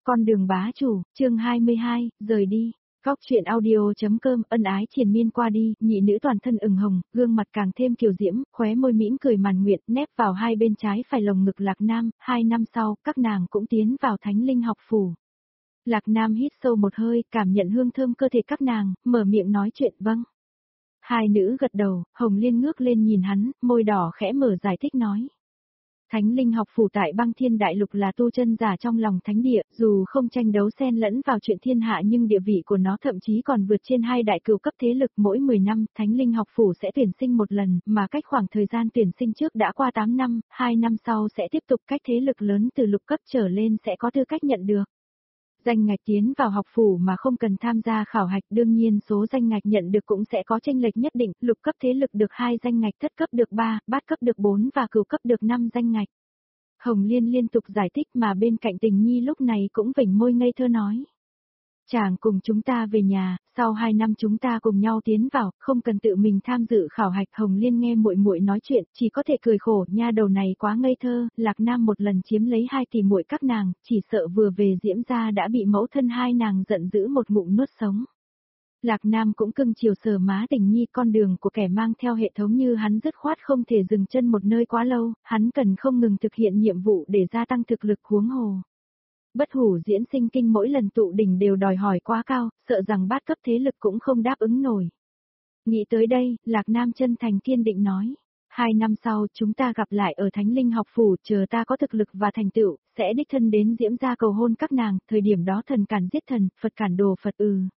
Con đường bá chủ, chương 22, rời đi. Góc truyện audio.com, ân ái triền miên qua đi, nhị nữ toàn thân ửng hồng, gương mặt càng thêm kiều diễm, khóe môi mỉm cười màn nguyện, nép vào hai bên trái phải lồng ngực Lạc Nam. 2 năm sau, các nàng cũng tiến vào Thánh Linh học phủ. Lạc Nam hít sâu một hơi, cảm nhận hương thơm cơ thể các nàng, mở miệng nói chuyện. Vâng. Hai nữ gật đầu, Hồng Liên ngước lên nhìn hắn, môi đỏ khẽ mở giải thích nói. Thánh Linh học phủ tại Băng Thiên Đại Lục là tu chân giả trong lòng thánh địa, dù không tranh đấu xen lẫn vào chuyện thiên hạ nhưng địa vị của nó thậm chí còn vượt trên hai đại cửu cấp thế lực. Mỗi 10 năm, Thánh Linh học phủ sẽ tuyển sinh một lần, mà cách khoảng thời gian tuyển sinh trước đã qua 8 năm, 2 năm sau sẽ tiếp tục, cách thế lực lớn từ lục cấp trở lên sẽ có tư cách nhận được danh ngạch tiến vào học phủ mà không cần tham gia khảo hạch. Đương nhiên số danh ngạch nhận được cũng sẽ có chênh lệch nhất định, lục cấp thế lực được 2 danh ngạch, thất cấp được 3, bát cấp được 4 và cửu cấp được 5 danh ngạch. Hồng Liên liên tục giải thích mà bên cạnh Tình Nhi lúc này cũng vểnh môi ngây thơ nói. Chàng cùng chúng ta về nhà, sau 2 năm chúng ta cùng nhau tiến vào, không cần tự mình tham dự khảo hạch. Hồng Liên nghe muội muội nói chuyện, chỉ có thể cười khổ, nha đầu này quá ngây thơ. Lạc Nam một lần chiếm lấy 2 tỷ muội các nàng, chỉ sợ vừa về Diễm gia đã bị mẫu thân hai nàng giận dữ một ngụm nuốt sống. Lạc Nam cũng cưng chiều sờ má Tình Nhi, con đường của kẻ mang theo hệ thống như hắn dứt khoát không thể dừng chân một nơi quá lâu, hắn cần không ngừng thực hiện nhiệm vụ để gia tăng thực lực. Huống hồ Bất Hủ Diễn Sinh Kinh mỗi lần tụ đỉnh đều đòi hỏi quá cao, sợ rằng bát cấp thế lực cũng không đáp ứng nổi. Nghĩ tới đây, Lạc Nam chân thành kiên định nói. 2 năm sau chúng ta gặp lại ở Thánh Linh học phủ, chờ ta có thực lực và thành tựu, sẽ đích thân đến Diễm gia cầu hôn các nàng, thời điểm đó thần cản giết thần, Phật cản đồ Phật.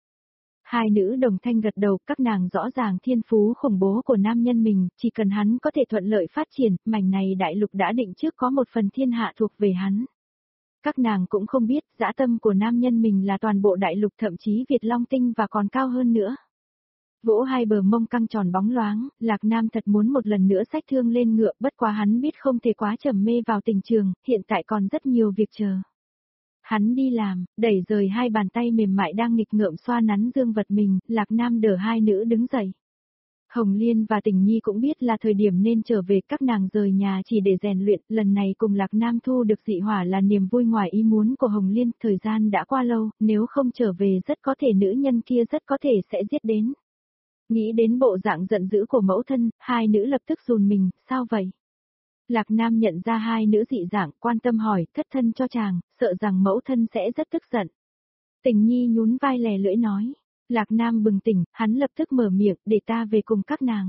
Hai nữ đồng thanh gật đầu, các nàng rõ ràng thiên phú khủng bố của nam nhân mình, chỉ cần hắn có thể thuận lợi phát triển, mảnh này đại lục đã định trước có một phần thiên hạ thuộc về hắn. Các nàng cũng không biết, dã tâm của nam nhân mình là toàn bộ đại lục, thậm chí Việt Long Tinh và còn cao hơn nữa. Vỗ hai bờ mông căng tròn bóng loáng, Lạc Nam thật muốn một lần nữa xách thương lên ngựa, bất quá hắn biết không thể quá trầm mê vào tình trường, hiện tại còn rất nhiều việc chờ. Hắn đi làm, đẩy rời hai bàn tay mềm mại đang nghịch ngợm xoa nắn dương vật mình, Lạc Nam đỡ hai nữ đứng dậy. Hồng Liên và Tình Nhi cũng biết là thời điểm nên trở về, các nàng rời nhà chỉ để rèn luyện, lần này cùng Lạc Nam thu được dị hỏa là niềm vui ngoài ý muốn của Hồng Liên, thời gian đã qua lâu, nếu không trở về rất có thể nữ nhân kia rất có thể sẽ giết đến. Nghĩ đến bộ dạng giận dữ của mẫu thân, hai nữ lập tức run mình, sao vậy? Lạc Nam nhận ra hai nữ dị dạng, quan tâm hỏi, thất thân cho chàng, sợ rằng mẫu thân sẽ rất tức giận. Tình Nhi nhún vai lè lưỡi nói. Lạc Nam bừng tỉnh, hắn lập tức mở miệng, để ta về cùng các nàng.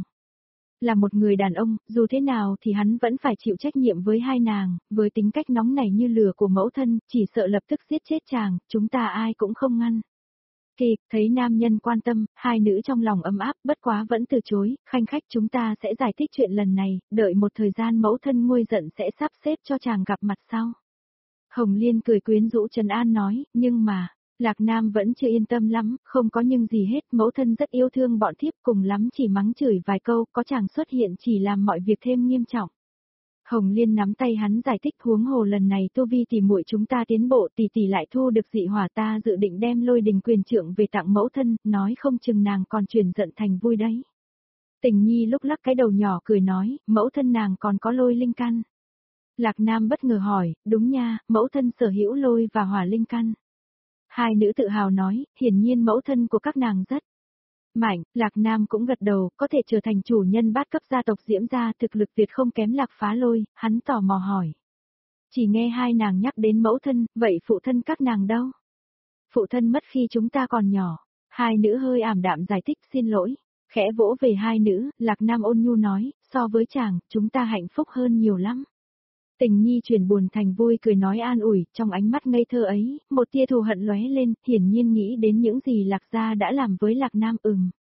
Là một người đàn ông, dù thế nào thì hắn vẫn phải chịu trách nhiệm với hai nàng, với tính cách nóng nảy như lửa của mẫu thân, chỉ sợ lập tức giết chết chàng, chúng ta ai cũng không ngăn. Kịp, thấy nam nhân quan tâm, hai nữ trong lòng ấm áp, bất quá vẫn từ chối, khanh khách chúng ta sẽ giải thích chuyện lần này, đợi một thời gian mẫu thân nguôi giận sẽ sắp xếp cho chàng gặp mặt sau. Hồng Liên cười quyến rũ trấn an nói, nhưng mà, Lạc Nam vẫn chưa yên tâm lắm, không có nhưng gì hết, mẫu thân rất yêu thương bọn thiếp, cùng lắm chỉ mắng chửi vài câu, có chàng xuất hiện chỉ làm mọi việc thêm nghiêm trọng. Hồng Liên nắm tay hắn giải thích, huống hồ lần này tu vi tỷ muội chúng ta tiến bộ, tỷ tỷ lại thu được dị hỏa, ta dự định đem Lôi Đình quyền trượng về tặng mẫu thân, nói không chừng nàng còn chuyển giận thành vui đấy. Tình Nhi lúc lắc cái đầu nhỏ cười nói, mẫu thân nàng còn có lôi linh căn. Lạc Nam bất ngờ hỏi, đúng nha, mẫu thân sở hữu lôi và hỏa linh căn. Hai nữ tự hào nói, hiển nhiên mẫu thân của các nàng rất mạnh. Lạc Nam cũng gật đầu, có thể trở thành chủ nhân bát cấp gia tộc Diễm gia, thực lực tuyệt không kém Lạc Phá Lôi, hắn tò mò hỏi. Chỉ nghe hai nàng nhắc đến mẫu thân, vậy phụ thân các nàng đâu? Phụ thân mất khi chúng ta còn nhỏ. Hai nữ hơi ảm đạm giải thích, xin lỗi. Khẽ vỗ về hai nữ, Lạc Nam ôn nhu nói, so với chàng, chúng ta hạnh phúc hơn nhiều lắm. Tình Nhi chuyển buồn thành vui cười nói an ủi, trong ánh mắt ngây thơ ấy, một tia thù hận lóe lên, hiển nhiên nghĩ đến những gì Lạc gia đã làm với Lạc Nam.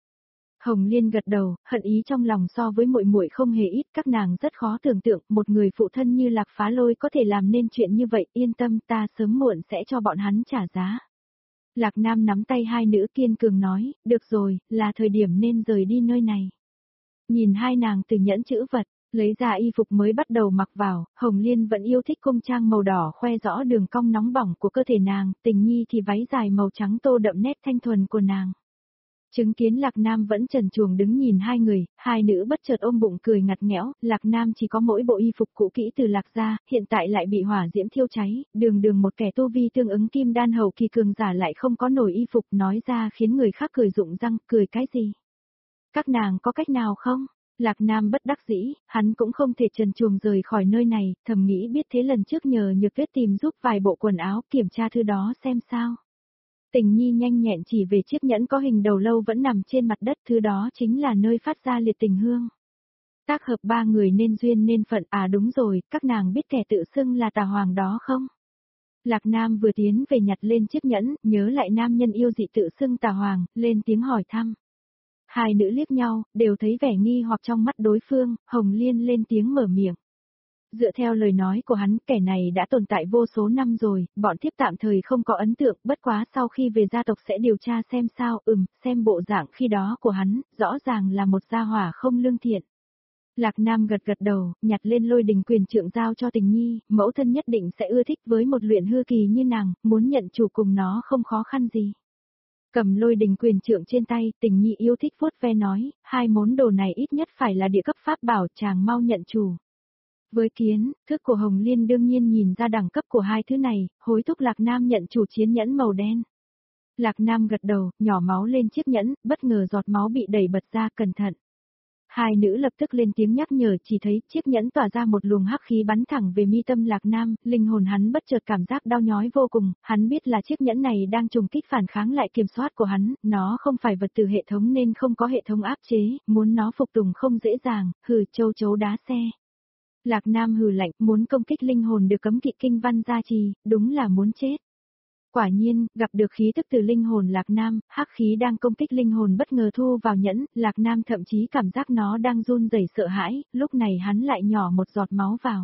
Hồng Liên gật đầu, hận ý trong lòng so với muội muội không hề ít, các nàng rất khó tưởng tượng, một người phụ thân như Lạc Phá Lôi có thể làm nên chuyện như vậy, yên tâm, ta sớm muộn sẽ cho bọn hắn trả giá. Lạc Nam nắm tay hai nữ kiên cường nói, được rồi, là thời điểm nên rời đi nơi này. Nhìn hai nàng từ nhẫn chữ vật, lấy ra y phục mới bắt đầu mặc vào, Hồng Liên vẫn yêu thích cung trang màu đỏ khoe rõ đường cong nóng bỏng của cơ thể nàng, Tình Nhi thì váy dài màu trắng tô đậm nét thanh thuần của nàng. Chứng kiến Lạc Nam vẫn trần truồng đứng nhìn hai người, hai nữ bất chợt ôm bụng cười ngặt nghẽo, Lạc Nam chỉ có mỗi bộ y phục cũ kỹ từ Lạc gia, hiện tại lại bị hỏa diễm thiêu cháy, đường đường một kẻ tu vi tương ứng kim đan hậu kỳ cường giả lại không có nổi y phục, nói ra khiến người khác cười rụng răng, cười cái gì? Các nàng có cách nào không? Lạc Nam bất đắc dĩ, hắn cũng không thể trần truồng rời khỏi nơi này, thầm nghĩ biết thế lần trước nhờ Nhược Tuyết tìm giúp vài bộ quần áo, kiểm tra thứ đó xem sao. Tình Nhi nhanh nhẹn chỉ về chiếc nhẫn có hình đầu lâu vẫn nằm trên mặt đất, thứ đó chính là nơi phát ra liệt tình hương. Tác hợp ba người nên duyên nên phận, à đúng rồi, các nàng biết kẻ tự xưng là Tà Hoàng đó không? Lạc Nam vừa tiến về nhặt lên chiếc nhẫn, nhớ lại nam nhân yêu dị tự xưng Tà Hoàng, lên tiếng hỏi thăm. Hai nữ liếc nhau, đều thấy vẻ nghi hoặc trong mắt đối phương, Hồng Liên lên tiếng mở miệng. Dựa theo lời nói của hắn, kẻ này đã tồn tại vô số năm rồi, bọn thiếp tạm thời không có ấn tượng, bất quá sau khi về gia tộc sẽ điều tra xem sao, xem bộ dạng khi đó của hắn, rõ ràng là một gia hỏa không lương thiện. Lạc Nam gật gật đầu, nhặt lên Lôi Đình Quyền Trượng giao cho Tình Nhi, mẫu thân nhất định sẽ ưa thích với một luyện hư kỳ như nàng, muốn nhận chủ cùng nó không khó khăn gì. Cầm Lôi Đình Quyền Trượng trên tay, Tình Nhi yêu thích vuốt ve nói, hai món đồ này ít nhất phải là địa cấp pháp bảo, chàng mau nhận chủ. Với kiến, thức của Hồng Liên đương nhiên nhìn ra đẳng cấp của hai thứ này, hối thúc Lạc Nam nhận chủ chiến nhẫn màu đen. Lạc Nam gật đầu, nhỏ máu lên chiếc nhẫn, bất ngờ giọt máu bị đẩy bật ra, cẩn thận. Hai nữ lập tức lên tiếng nhắc nhở, chỉ thấy chiếc nhẫn tỏa ra một luồng hắc khí bắn thẳng về mi tâm Lạc Nam, linh hồn hắn bất chợt cảm giác đau nhói vô cùng, hắn biết là chiếc nhẫn này đang trùng kích phản kháng lại kiểm soát của hắn, nó không phải vật từ hệ thống nên không có hệ thống áp chế, muốn nó phục tùng không dễ dàng, hừ châu chấu đá xe. Lạc Nam hừ lạnh, muốn công kích linh hồn được cấm kỵ kinh văn gia trì, đúng là muốn chết. Quả nhiên, gặp được khí tức từ linh hồn Lạc Nam, hắc khí đang công kích linh hồn bất ngờ thu vào nhẫn, Lạc Nam thậm chí cảm giác nó đang run rẩy sợ hãi, lúc này hắn lại nhỏ một giọt máu vào.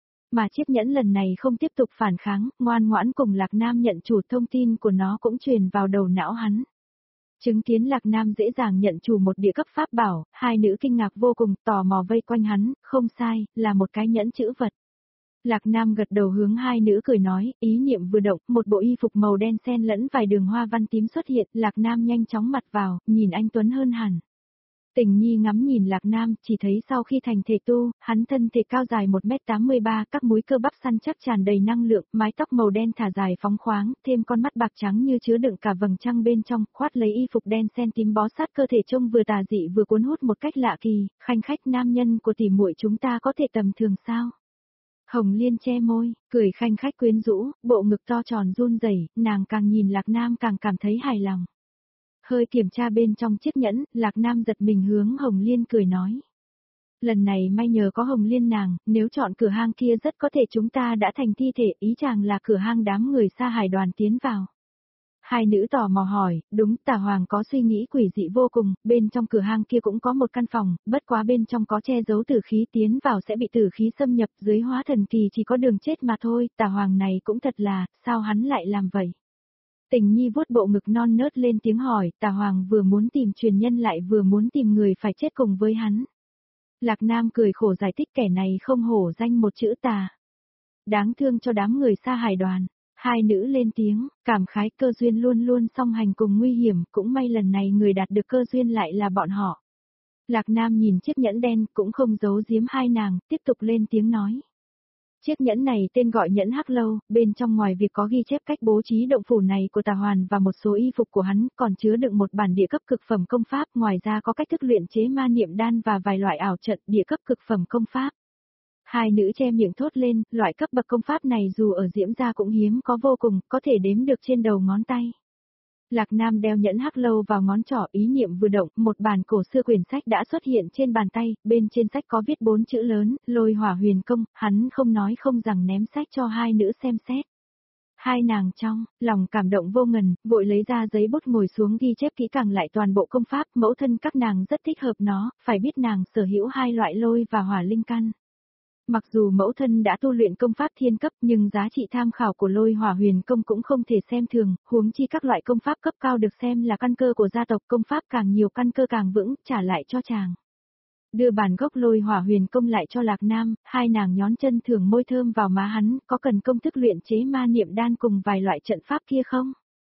Mà chiếc nhẫn lần này không tiếp tục phản kháng, ngoan ngoãn cùng Lạc Nam nhận chủ, thông tin của nó cũng truyền vào đầu não hắn. Chứng kiến Lạc Nam dễ dàng nhận chủ một địa cấp pháp bảo, hai nữ kinh ngạc vô cùng, tò mò vây quanh hắn, không sai, là một cái nhẫn chữ vật. Lạc Nam gật đầu hướng hai nữ cười nói, ý niệm vừa động, một bộ y phục màu đen xen lẫn vài đường hoa văn tím xuất hiện, Lạc Nam nhanh chóng mặt vào, nhìn anh tuấn hơn hẳn. Tình Nhi ngắm nhìn Lạc Nam, chỉ thấy sau khi thành thể tu, hắn thân thể cao dài 1m83, các múi cơ bắp săn chắc tràn đầy năng lượng, mái tóc màu đen thả dài phóng khoáng, thêm con mắt bạc trắng như chứa đựng cả vầng trăng bên trong, khoát lấy y phục đen xen tím bó sát cơ thể trông vừa tà dị vừa cuốn hút một cách lạ kỳ, khanh khách nam nhân của tỷ muội chúng ta có thể tầm thường sao? Hồng Liên che môi, cười khanh khách quyến rũ, bộ ngực to tròn run rẩy, nàng càng nhìn Lạc Nam càng cảm thấy hài lòng. Hơi kiểm tra bên trong chiếc nhẫn, Lạc Nam giật mình hướng Hồng Liên cười nói. Lần này may nhờ có Hồng Liên nàng, nếu chọn cửa hang kia rất có thể chúng ta đã thành thi thể, ý chàng là cửa hang đám người Sa Hải đoàn tiến vào. Hai nữ tò mò hỏi, đúng, Tà Hoàng có suy nghĩ quỷ dị vô cùng, bên trong cửa hang kia cũng có một căn phòng, bất quá bên trong có che giấu tử khí, tiến vào sẽ bị tử khí xâm nhập, dưới hóa thần kỳ chỉ có đường chết mà thôi, Tà Hoàng này cũng thật là, sao hắn lại làm vậy? Tình Nhi vuốt bộ ngực non nớt lên tiếng hỏi, Tà Hoàng vừa muốn tìm truyền nhân lại vừa muốn tìm người phải chết cùng với hắn. Lạc Nam cười khổ giải thích, kẻ này không hổ danh một chữ tà. Đáng thương cho đám người Sa Hải đoàn. Hai nữ lên tiếng, cảm khái cơ duyên luôn luôn song hành cùng nguy hiểm, cũng may lần này người đạt được cơ duyên lại là bọn họ. Lạc Nam nhìn chiếc nhẫn đen cũng không giấu giếm hai nàng, tiếp tục lên tiếng nói. Chiếc nhẫn này tên gọi nhẫn Hắc Lâu, bên trong ngoài việc có ghi chép cách bố trí động phủ này của Tà Hoàn và một số y phục của hắn, còn chứa đựng một bản địa cấp cực phẩm công pháp, ngoài ra có cách thức luyện chế ma niệm đan và vài loại ảo trận địa cấp cực phẩm công pháp. Hai nữ che miệng thốt lên, loại cấp bậc công pháp này dù ở Diễm gia cũng hiếm có vô cùng, có thể đếm được trên đầu ngón tay. Lạc Nam đeo nhẫn Hắc Lâu vào ngón trỏ, ý niệm vừa động, một bản cổ xưa quyển sách đã xuất hiện trên bàn tay, bên trên sách có viết 4 chữ lớn, Lôi Hỏa Huyền Công, hắn không nói không rằng ném sách cho hai nữ xem xét. Hai nàng trong lòng cảm động vô ngần, vội lấy ra giấy bút ngồi xuống ghi chép kỹ càng lại toàn bộ công pháp, mẫu thân các nàng rất thích hợp nó, phải biết nàng sở hữu hai loại lôi và hỏa linh căn. Mặc dù mẫu thân đã tu luyện công pháp thiên cấp nhưng giá trị tham khảo của Lôi Hỏa Huyền Công cũng không thể xem thường, huống chi các loại công pháp cấp cao được xem là căn cơ của gia tộc, công pháp càng nhiều căn cơ càng vững, trả lại cho chàng. Đưa bản gốc Lôi Hỏa Huyền Công lại cho Lạc Nam, hai nàng nhón chân thưởng môi thơm vào má hắn, có cần công thức luyện chế ma niệm đan cùng vài loại trận pháp kia không?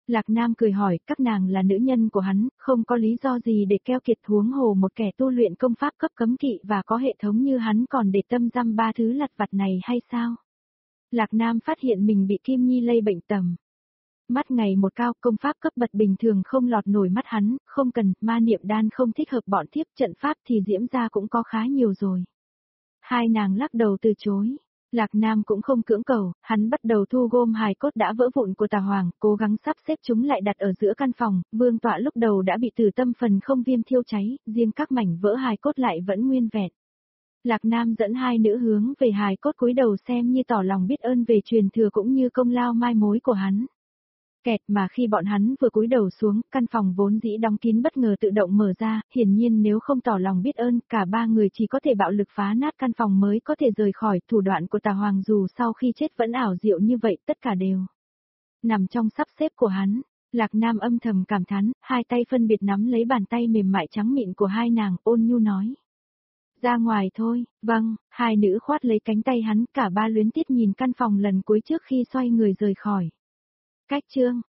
Lạc Nam cười hỏi, các nàng là nữ nhân của hắn, không có lý do gì để keo kiệt, huống hồ một kẻ tu luyện công pháp cấp cấm kỵ và có hệ thống như hắn còn để tâm dăm ba thứ lặt vặt này hay sao? Lạc Nam phát hiện mình bị Kim Nhi lây bệnh tầm. Mắt ngày một cao, công pháp cấp bậc bình thường không lọt nổi mắt hắn, không cần, ma niệm đan không thích hợp bọn thiếp, trận pháp thì diễm gia cũng có khá nhiều rồi. Hai nàng lắc đầu từ chối. Lạc Nam cũng không cưỡng cầu, hắn bắt đầu thu gom hài cốt đã vỡ vụn của Tà Hoàng, cố gắng sắp xếp chúng lại đặt ở giữa căn phòng, vương tọa lúc đầu đã bị tử tâm phần không viêm thiêu cháy, riêng các mảnh vỡ hài cốt lại vẫn nguyên vẹn. Lạc Nam dẫn hai nữ hướng về hài cốt cúi đầu xem như tỏ lòng biết ơn về truyền thừa cũng như công lao mai mối của hắn. Kẹt mà khi bọn hắn vừa cúi đầu xuống, căn phòng vốn dĩ đóng kín bất ngờ tự động mở ra, hiển nhiên nếu không tỏ lòng biết ơn, cả ba người chỉ có thể bạo lực phá nát căn phòng mới có thể rời khỏi. Thủ đoạn của Tà Hoàng dù sau khi chết vẫn ảo diệu như vậy, tất cả đều nằm trong sắp xếp của hắn. Lạc Nam âm thầm cảm thán, hai tay phân biệt nắm lấy bàn tay mềm mại trắng mịn của hai nàng, ôn nhu nói. Ra ngoài thôi, vâng, hai nữ khoát lấy cánh tay hắn, cả ba luyến tiếc nhìn căn phòng lần cuối trước khi xoay người rời khỏi. Cách chương